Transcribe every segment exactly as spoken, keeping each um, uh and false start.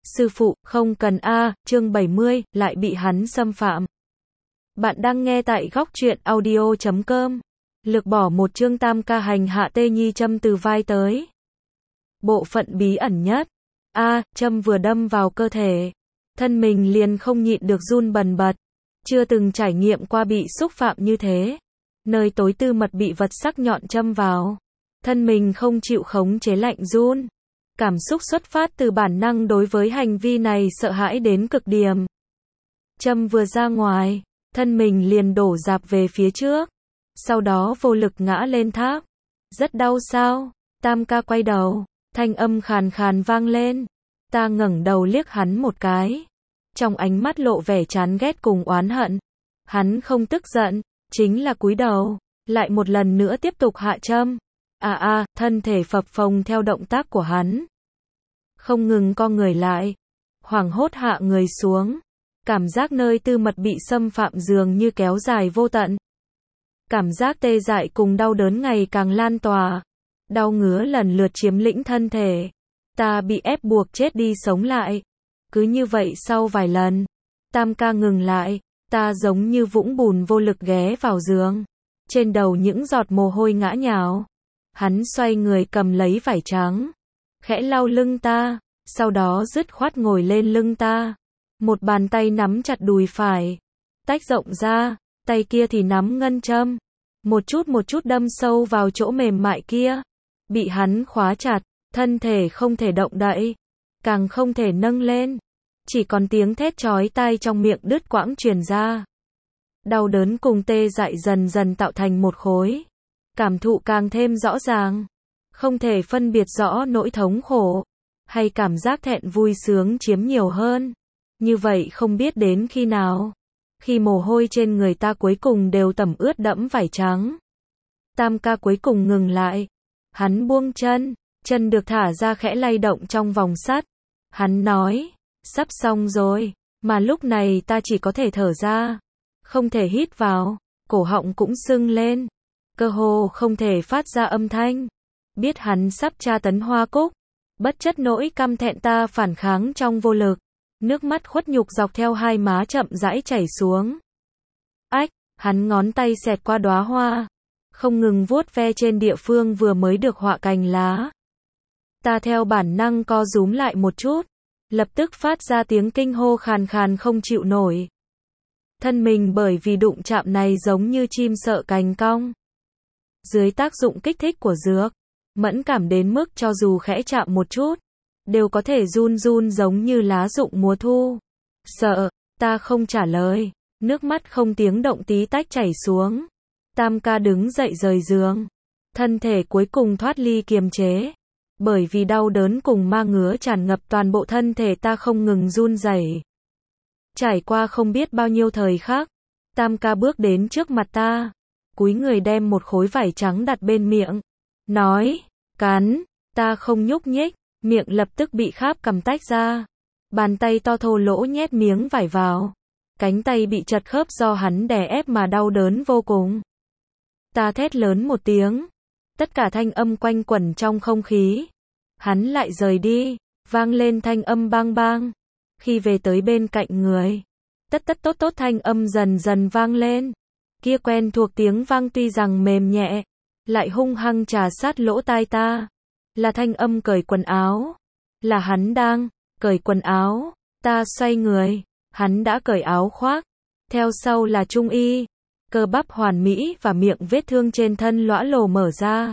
Sư phụ, không cần a, chương bảy mươi, lại bị hắn xâm phạm. Bạn đang nghe tại góc truyện audio chấm com. Lược bỏ một chương tam ca hành hạ tê nhi châm từ vai tới. Bộ phận bí ẩn nhất. A, châm vừa đâm vào cơ thể. Thân mình liền không nhịn được run bần bật. Chưa từng trải nghiệm qua bị xúc phạm như thế. Nơi tối tư mật bị vật sắc nhọn châm vào. Thân mình không chịu khống chế lạnh run. Cảm xúc xuất phát từ bản năng đối với hành vi này sợ hãi đến cực điểm. Châm vừa ra ngoài, thân mình liền đổ dạp về phía trước. Sau đó vô lực ngã lên tháp. Rất đau sao? Tam ca quay đầu, thanh âm khàn khàn vang lên. Ta ngẩng đầu liếc hắn một cái. Trong ánh mắt lộ vẻ chán ghét cùng oán hận. Hắn không tức giận, chính là cúi đầu, lại một lần nữa tiếp tục hạ châm. À à, thân thể phập phồng theo động tác của hắn. Không ngừng co người lại. Hoảng hốt hạ người xuống. Cảm giác nơi tư mật bị xâm phạm dường như kéo dài vô tận. Cảm giác tê dại cùng đau đớn ngày càng lan tỏa. Đau ngứa lần lượt chiếm lĩnh thân thể. Ta bị ép buộc chết đi sống lại. Cứ như vậy sau vài lần. Tam ca ngừng lại. Ta giống như vũng bùn vô lực ghé vào giường. Trên đầu những giọt mồ hôi ngã nhào. Hắn xoay người cầm lấy vải trắng. Khẽ lau lưng ta. Sau đó dứt khoát ngồi lên lưng ta. Một bàn tay nắm chặt đùi phải. Tách rộng ra. Tay kia thì nắm ngân châm. Một chút một chút đâm sâu vào chỗ mềm mại kia. Bị hắn khóa chặt. Thân thể không thể động đậy. Càng không thể nâng lên. Chỉ còn tiếng thét chói tai trong miệng đứt quãng truyền ra. Đau đớn cùng tê dại dần dần tạo thành một khối. Cảm thụ càng thêm rõ ràng. Không thể phân biệt rõ nỗi thống khổ. Hay cảm giác thẹn vui sướng chiếm nhiều hơn. Như vậy không biết đến khi nào. Khi mồ hôi trên người ta cuối cùng đều tẩm ướt đẫm vải trắng. Tam ca cuối cùng ngừng lại. Hắn buông chân. Chân được thả ra khẽ lay động trong vòng sắt. Hắn nói. Sắp xong rồi. Mà lúc này ta chỉ có thể thở ra. Không thể hít vào. Cổ họng cũng sưng lên. Cơ hồ không thể phát ra âm thanh. Biết hắn sắp tra tấn Hoa Cúc. Bất chấp nỗi căm thẹn ta phản kháng trong vô lực. Nước mắt khuất nhục dọc theo hai má chậm rãi chảy xuống. Ách, hắn ngón tay xẹt qua đóa hoa. Không ngừng vuốt ve trên địa phương vừa mới được họa cành lá. Ta theo bản năng co rúm lại một chút. Lập tức phát ra tiếng kinh hô khàn khàn không chịu nổi. Thân mình bởi vì đụng chạm này giống như chim sợ cành cong. Dưới tác dụng kích thích của dược, mẫn cảm đến mức cho dù khẽ chạm một chút, đều có thể run run giống như lá rụng mùa thu. Sợ, ta không trả lời, nước mắt không tiếng động tí tách chảy xuống. Tam ca đứng dậy rời giường, thân thể cuối cùng thoát ly kiềm chế. Bởi vì đau đớn cùng ma ngứa tràn ngập toàn bộ thân thể ta không ngừng run rẩy. Trải qua không biết bao nhiêu thời khắc, Tam ca bước đến trước mặt ta, cúi người đem một khối vải trắng đặt bên miệng, nói, cắn, ta không nhúc nhích, miệng lập tức bị kháp cầm tách ra, bàn tay to thô lỗ nhét miếng vải vào, cánh tay bị chật khớp do hắn đè ép mà đau đớn vô cùng. Ta thét lớn một tiếng, tất cả thanh âm quanh quẩn trong không khí. Hắn lại rời đi, vang lên thanh âm bang bang. Khi về tới bên cạnh người, tất tất tốt tốt thanh âm dần dần vang lên. Kia quen thuộc tiếng vang tuy rằng mềm nhẹ, lại hung hăng trà sát lỗ tai ta. Là thanh âm cởi quần áo. Là hắn đang cởi quần áo. Ta xoay người, hắn đã cởi áo khoác. Theo sau là trung y. Cơ bắp hoàn mỹ và miệng vết thương trên thân lõa lồ mở ra.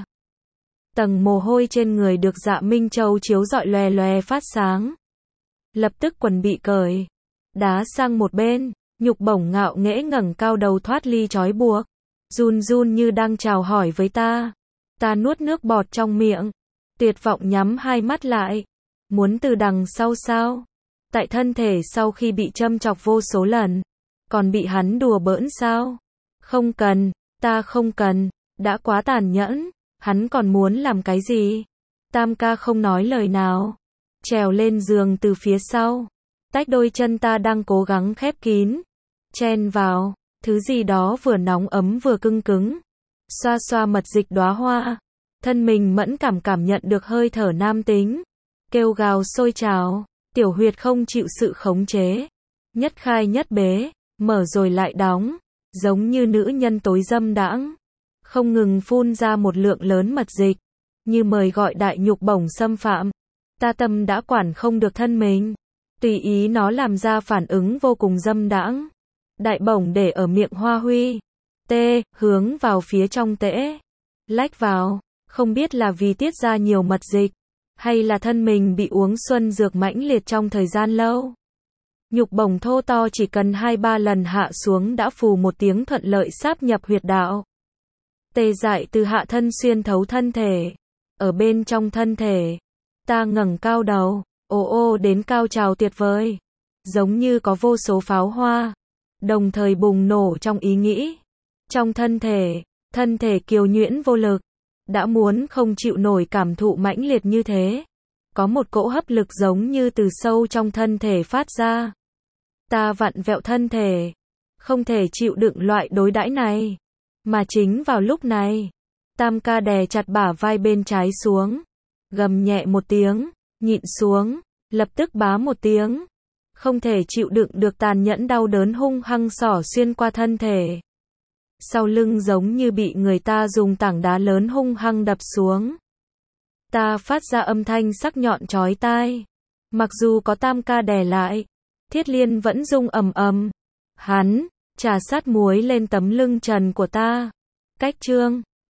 Tầng mồ hôi trên người được Dạ Minh Châu chiếu rọi lòe lòe phát sáng. Lập tức quần bị cởi, đá sang một bên, nhục bổng ngạo nghễ ngẩng cao đầu thoát ly trói buộc, run run như đang chào hỏi với ta. Ta nuốt nước bọt trong miệng, tuyệt vọng nhắm hai mắt lại. Muốn từ đằng sau sao? Tại thân thể sau khi bị châm chọc vô số lần, còn bị hắn đùa bỡn sao? Không cần, ta không cần, đã quá tàn nhẫn. Hắn còn muốn làm cái gì? Tam ca không nói lời nào. Trèo lên giường từ phía sau. Tách đôi chân ta đang cố gắng khép kín. Chen vào. Thứ gì đó vừa nóng ấm vừa cưng cứng. Xoa xoa mật dịch đóa hoa. Thân mình mẫn cảm cảm nhận được hơi thở nam tính. Kêu gào sôi trào. Tiểu huyệt không chịu sự khống chế. Nhất khai nhất bế, mở rồi lại đóng, giống như nữ nhân tối dâm đãng, không ngừng phun ra một lượng lớn mật dịch, như mời gọi đại nhục bổng xâm phạm. Ta tâm đã quản không được thân mình, tùy ý nó làm ra phản ứng vô cùng dâm đãng. Đại bổng để ở miệng Hoa Huy, tê, hướng vào phía trong tễ, lách vào, không biết là vì tiết ra nhiều mật dịch, hay là thân mình bị uống xuân dược mãnh liệt trong thời gian lâu. Nhục bổng thô to chỉ cần hai ba lần hạ xuống đã phù một tiếng thuận lợi sáp nhập huyệt đạo. Tê dại từ hạ thân xuyên thấu thân thể. Ở bên trong thân thể, ta ngẩng cao đầu, ô ô đến cao trào tuyệt vời. Giống như có vô số pháo hoa, đồng thời bùng nổ trong ý nghĩ. Trong thân thể, thân thể kiều nhuyễn vô lực, đã muốn không chịu nổi cảm thụ mãnh liệt như thế. Có một cỗ hấp lực giống như từ sâu trong thân thể phát ra. Ta vặn vẹo thân thể, không thể chịu đựng loại đối đãi này. Mà chính vào lúc này, Tam ca đè chặt bả vai bên trái xuống, gầm nhẹ một tiếng, nhịn xuống, lập tức bá một tiếng. Không thể chịu đựng được tàn nhẫn đau đớn hung hăng xỏ xuyên qua thân thể. Sau lưng giống như bị người ta dùng tảng đá lớn hung hăng đập xuống. Ta phát ra âm thanh sắc nhọn chói tai. Mặc dù có Tam ca đè lại, Thiết Liên vẫn rung ầm ầm. Hắn trà sát muối lên tấm lưng trần của ta. Cách chương